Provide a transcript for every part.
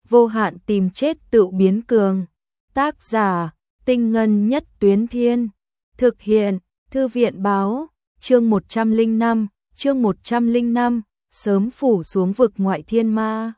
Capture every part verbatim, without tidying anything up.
vô hạn tìm chết tự biến cường. Tác giả, Tinh Ngân Nhất Tuyến Thiên. Thực hiện, Thư viện Báo. Chương một trăm lẻ năm, chương một trăm lẻ năm, sớm phủ xuống vực ngoại thiên ma.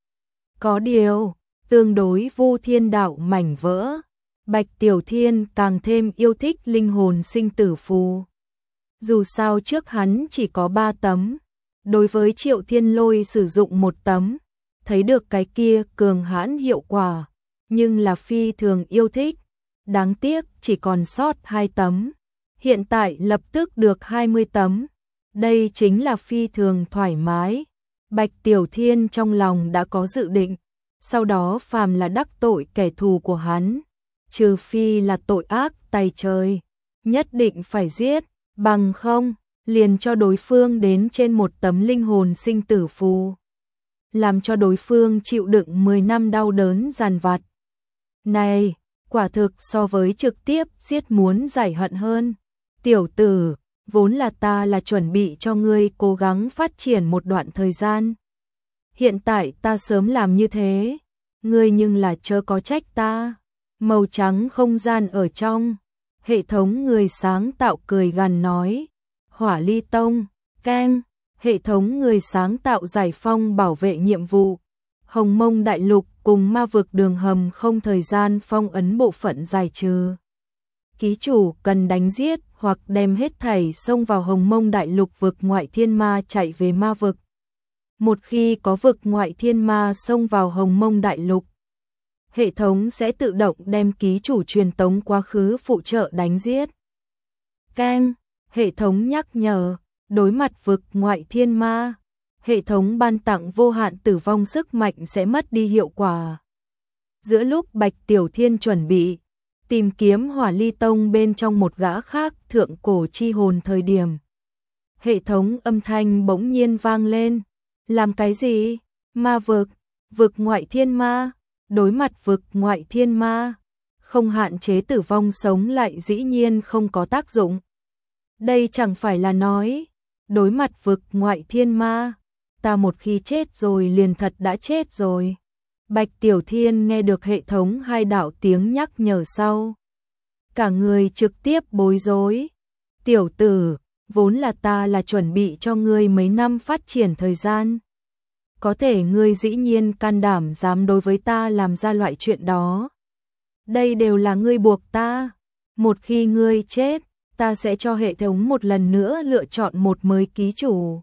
Có điều, tương đối vu thiên đạo mảnh vỡ, Bạch Tiểu Thiên càng thêm yêu thích linh hồn sinh tử phù. Dù sao trước hắn chỉ có ba tấm, đối với Triệu Thiên Lôi sử dụng một tấm, thấy được cái kia cường hãn hiệu quả, nhưng là phi thường yêu thích. Đáng tiếc chỉ còn sót hai tấm, hiện tại lập tức được hai mươi tấm. Đây chính là phi thường thoải mái. Bạch Tiểu Thiên trong lòng đã có dự định, sau đó phàm là đắc tội kẻ thù của hắn, trừ phi là tội ác tày trời, nhất định phải giết, bằng không, liền cho đối phương đến trên một tấm linh hồn sinh tử phù, làm cho đối phương chịu đựng mười năm đau đớn dằn vặt. Này, quả thực so với trực tiếp giết muốn giải hận hơn. Tiểu tử, vốn là ta là chuẩn bị cho ngươi cố gắng phát triển một đoạn thời gian. Hiện tại ta sớm làm như thế, ngươi nhưng là chớ có trách ta. Màu trắng không gian ở trong, hệ thống người sáng tạo cười gằn nói. Hỏa Ly Tông, keng, hệ thống người sáng tạo giải phong bảo vệ nhiệm vụ. Hồng Mông Đại Lục cùng ma vực đường hầm không thời gian phong ấn bộ phận giải trừ. Ký chủ cần đánh giết hoặc đem hết thảy xông vào Hồng Mông Đại Lục vực ngoại thiên ma chạy về ma vực. Một khi có vực ngoại thiên ma xông vào Hồng Mông Đại Lục, hệ thống sẽ tự động đem ký chủ truyền tống quá khứ phụ trợ đánh giết. Keng, hệ thống nhắc nhở, đối mặt vực ngoại thiên ma, hệ thống ban tặng vô hạn tử vong sức mạnh sẽ mất đi hiệu quả. Giữa lúc Bạch Tiểu Thiên chuẩn bị tìm kiếm Hỏa Ly Tông bên trong một gã khác thượng cổ chi hồn thời điểm, hệ thống âm thanh bỗng nhiên vang lên. Làm cái gì? Ma vực, vực ngoại thiên ma, đối mặt vực ngoại thiên ma, không hạn chế tử vong sống lại dĩ nhiên không có tác dụng. Đây chẳng phải là nói, đối mặt vực ngoại thiên ma, ta một khi chết rồi liền thật đã chết rồi. Bạch Tiểu Thiên nghe được hệ thống hai đạo tiếng nhắc nhở sau, cả người trực tiếp bối rối. Tiểu tử, vốn là ta là chuẩn bị cho ngươi mấy năm phát triển thời gian. Có thể ngươi dĩ nhiên can đảm dám đối với ta làm ra loại chuyện đó. Đây đều là ngươi buộc ta. Một khi ngươi chết, ta sẽ cho hệ thống một lần nữa lựa chọn một mới ký chủ.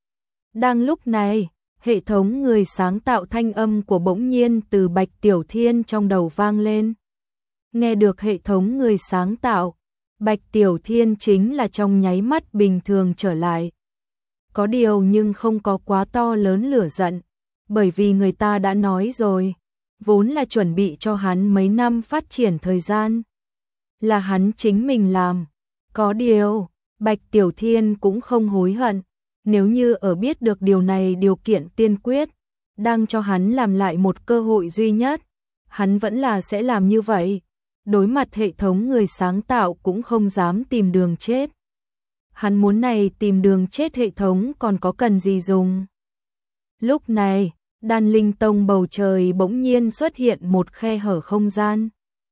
Đang lúc này, hệ thống người sáng tạo thanh âm của bỗng nhiên từ Bạch Tiểu Thiên trong đầu vang lên. Nghe được hệ thống người sáng tạo, Bạch Tiểu Thiên chính là trong nháy mắt bình thường trở lại. Có điều nhưng không có quá to lớn lửa giận, bởi vì người ta đã nói rồi, vốn là chuẩn bị cho hắn mấy năm phát triển thời gian. Là hắn chính mình làm. Có điều, Bạch Tiểu Thiên cũng không hối hận. Nếu như ở biết được điều này điều kiện tiên quyết, đang cho hắn làm lại một cơ hội duy nhất, hắn vẫn là sẽ làm như vậy. Đối mặt hệ thống người sáng tạo cũng không dám tìm đường chết. Hắn muốn này tìm đường chết hệ thống còn có cần gì dùng. Lúc này, Đan Linh Tông bầu trời bỗng nhiên xuất hiện một khe hở không gian.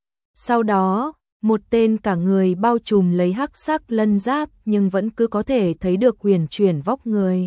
Sau đó, một tên cả người bao trùm lấy hắc sắc lân giáp nhưng vẫn cứ có thể thấy được huyền chuyển vóc người.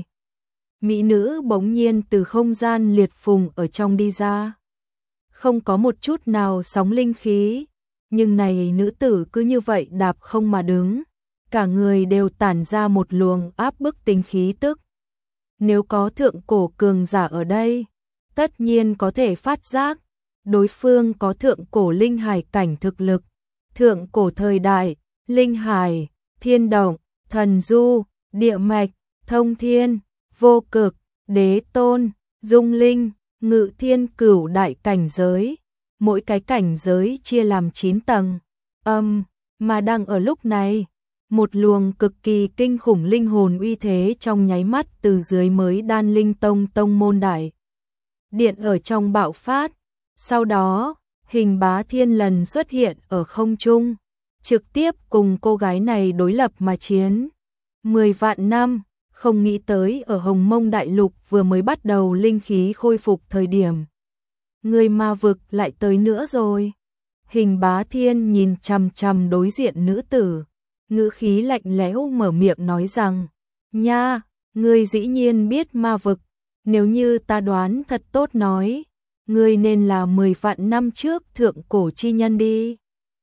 Mỹ nữ bỗng nhiên từ không gian liệt phùng ở trong đi ra. Không có một chút nào sóng linh khí, nhưng này nữ tử cứ như vậy đạp không mà đứng. Cả người đều tản ra một luồng áp bức tính khí tức. Nếu có thượng cổ cường giả ở đây, tất nhiên có thể phát giác, đối phương có thượng cổ linh hải cảnh thực lực. Thượng cổ thời đại, linh hải, thiên động, thần du, địa mạch, thông thiên, vô cực, đế tôn, dung linh, ngự thiên cửu đại cảnh giới. Mỗi cái cảnh giới chia làm chín tầng. Âm, mà đang ở lúc này, một luồng cực kỳ kinh khủng linh hồn uy thế trong nháy mắt từ dưới mới Đan Linh Tông tông môn đại điện ở trong bạo phát. Sau đó, Hình Bá Thiên lần xuất hiện ở không trung, trực tiếp cùng cô gái này đối lập mà chiến. Mười vạn năm, không nghĩ tới ở Hồng Mông Đại Lục vừa mới bắt đầu linh khí khôi phục thời điểm. người ma vực lại tới nữa rồi. Hình Bá Thiên nhìn chằm chằm đối diện nữ tử, ngữ khí lạnh lẽo mở miệng nói rằng, nha, ngươi dĩ nhiên biết ma vực, nếu như ta đoán thật tốt nói, ngươi nên là mười vạn năm trước thượng cổ chi nhân đi.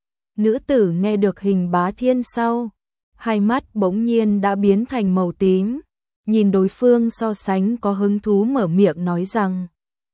Nữ tử nghe được Hình Bá Thiên sau, hai mắt bỗng nhiên đã biến thành màu tím, nhìn đối phương so sánh có hứng thú mở miệng nói rằng,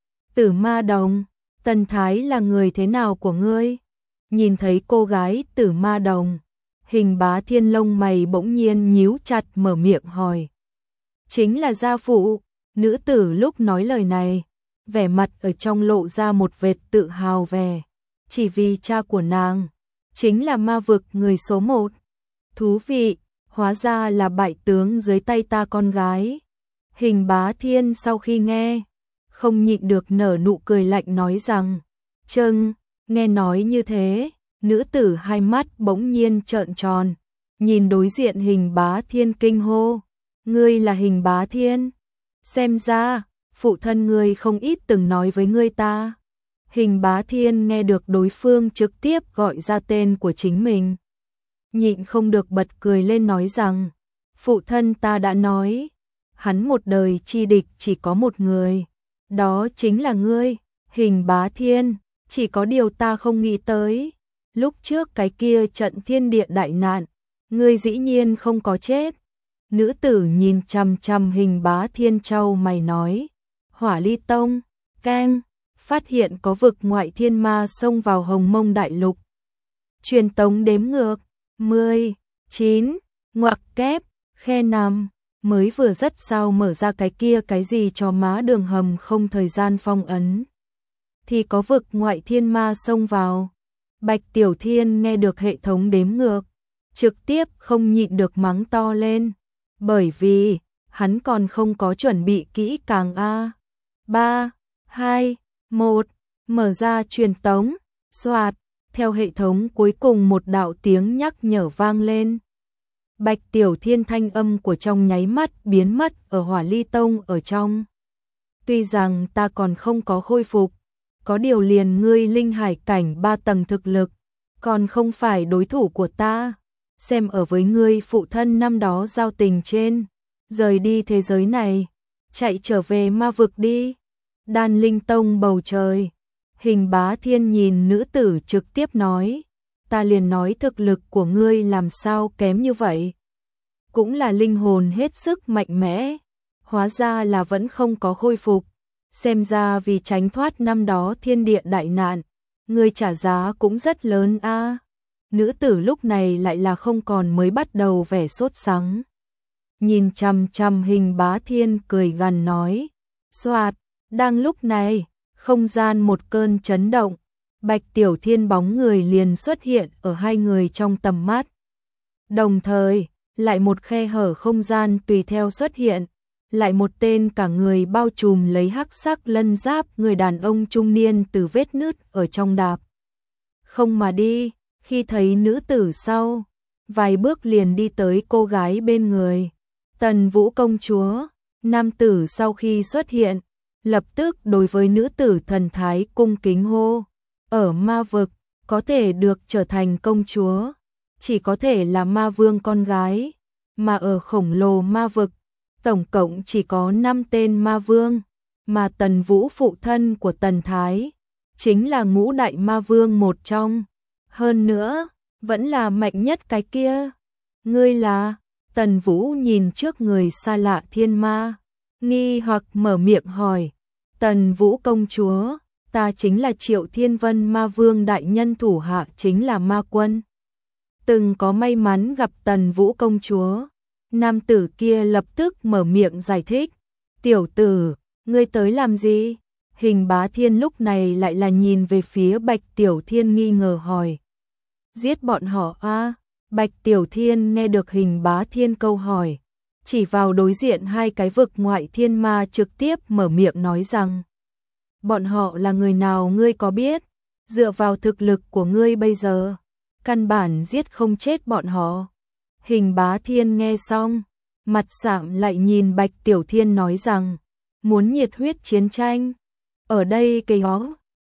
Tử Ma Đồng, Tần Thái là người thế nào của ngươi? Nhìn thấy cô gái Tử Ma Đồng, Hình Bá Thiên lông mày bỗng nhiên nhíu chặt mở miệng hỏi. Chính là gia phụ. Nữ tử lúc nói lời này, vẻ mặt ở trong lộ ra một vệt tự hào vẻ, chỉ vì cha của nàng chính là ma vực người số một. Thú vị, hóa ra là bại tướng dưới tay ta con gái. Hình Bá Thiên sau khi nghe, không nhịn được nở nụ cười lạnh nói rằng, châng, nghe nói như thế, nữ tử hai mắt bỗng nhiên trợn tròn, nhìn đối diện Hình Bá Thiên kinh hô, ngươi là Hình Bá Thiên? Xem ra, phụ thân ngươi không ít từng nói với ngươi ta. Hình Bá Thiên nghe được đối phương trực tiếp gọi ra tên của chính mình, nhịn không được bật cười lên nói rằng, phụ thân ta đã nói, hắn một đời chi địch chỉ có một người, đó chính là ngươi, Hình Bá Thiên, chỉ có điều ta không nghĩ tới, lúc trước cái kia trận thiên địa đại nạn, ngươi dĩ nhiên không có chết. Nữ tử nhìn chằm chằm Hình Bá Thiên trao mày nói, Hỏa Ly Tông, Keng, phát hiện có vực ngoại thiên ma xông vào Hồng Mông Đại Lục. Truyền tống đếm ngược, mười, chín, ngoặc kép, khe năm, mới vừa rất sao mở ra cái kia cái gì cho má đường hầm không thời gian phong ấn. Thì có vực ngoại thiên ma xông vào. Bạch Tiểu Thiên nghe được hệ thống đếm ngược, trực tiếp không nhịn được mắng to lên. Bởi vì, hắn còn không có chuẩn bị kỹ càng a. ba, hai, một, mở ra truyền tống, xoạt, theo hệ thống cuối cùng một đạo tiếng nhắc nhở vang lên. Bạch Tiểu Thiên thanh âm của trong nháy mắt biến mất ở Hỏa Ly Tông ở trong. Tuy rằng ta còn không có khôi phục, có điều liền ngươi linh hải cảnh ba tầng thực lực, còn không phải đối thủ của ta. Xem ở với ngươi phụ thân năm đó giao tình trên, rời đi thế giới này, chạy trở về ma vực đi. Đan Linh Tông bầu trời, Hình Bá Thiên nhìn nữ tử trực tiếp nói, ta liền nói thực lực của ngươi làm sao kém như vậy. Cũng là linh hồn hết sức mạnh mẽ, hóa ra là vẫn không có khôi phục. Xem ra vì tránh thoát năm đó thiên địa đại nạn, ngươi trả giá cũng rất lớn a. Nữ tử lúc này lại là không còn mới bắt đầu vẻ sốt sắng. Nhìn chằm chằm Hình Bá Thiên cười gằn nói, xoạt, đang lúc này, không gian một cơn chấn động, Bạch Tiểu Thiên bóng người liền xuất hiện ở hai người trong tầm mắt. Đồng thời, lại một khe hở không gian tùy theo xuất hiện, lại một tên cả người bao trùm lấy hắc sắc lân giáp người đàn ông trung niên từ vết nứt ở trong đạp. Không mà đi. Khi thấy nữ tử sau, vài bước liền đi tới cô gái bên người. Tần Vũ công chúa, nam tử sau khi xuất hiện, lập tức đối với nữ tử thần thái cung kính hô. Ở ma vực, có thể được trở thành công chúa, chỉ có thể là ma vương con gái, mà ở khổng lồ ma vực, tổng cộng chỉ có năm tên ma vương, mà Tần Vũ phụ thân của Tần Thái, chính là ngũ đại ma vương một trong. Hơn nữa, vẫn là mạnh nhất cái kia. Ngươi là? Tần Vũ nhìn trước người xa lạ thiên ma, nghi hoặc mở miệng hỏi. Tần Vũ công chúa, ta chính là Triệu Thiên Vân ma vương đại nhân thủ hạ chính là ma quân. Từng có may mắn gặp Tần Vũ công chúa. Nam tử kia lập tức mở miệng giải thích. Tiểu tử, ngươi tới làm gì? Hình Bá Thiên lúc này lại là nhìn về phía Bạch Tiểu Thiên nghi ngờ hỏi. Giết bọn họ a. À? Bạch Tiểu Thiên nghe được Hình Bá Thiên câu hỏi, chỉ vào đối diện hai cái vực ngoại thiên ma trực tiếp mở miệng nói rằng, bọn họ là người nào ngươi có biết? Dựa vào thực lực của ngươi bây giờ, căn bản giết không chết bọn họ. Hình Bá Thiên nghe xong, mặt sạm lại nhìn Bạch Tiểu Thiên nói rằng, muốn nhiệt huyết chiến tranh. Ở đây cái đó,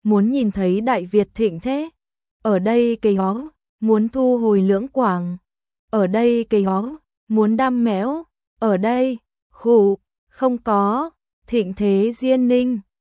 muốn nhìn thấy Đại Việt thịnh thế. Ở đây cây ó, muốn thu hồi Lưỡng Quảng. Ở đây cây ó, muốn đam mẽo. Ở đây, khụ, không có, thịnh thế Diên Ninh.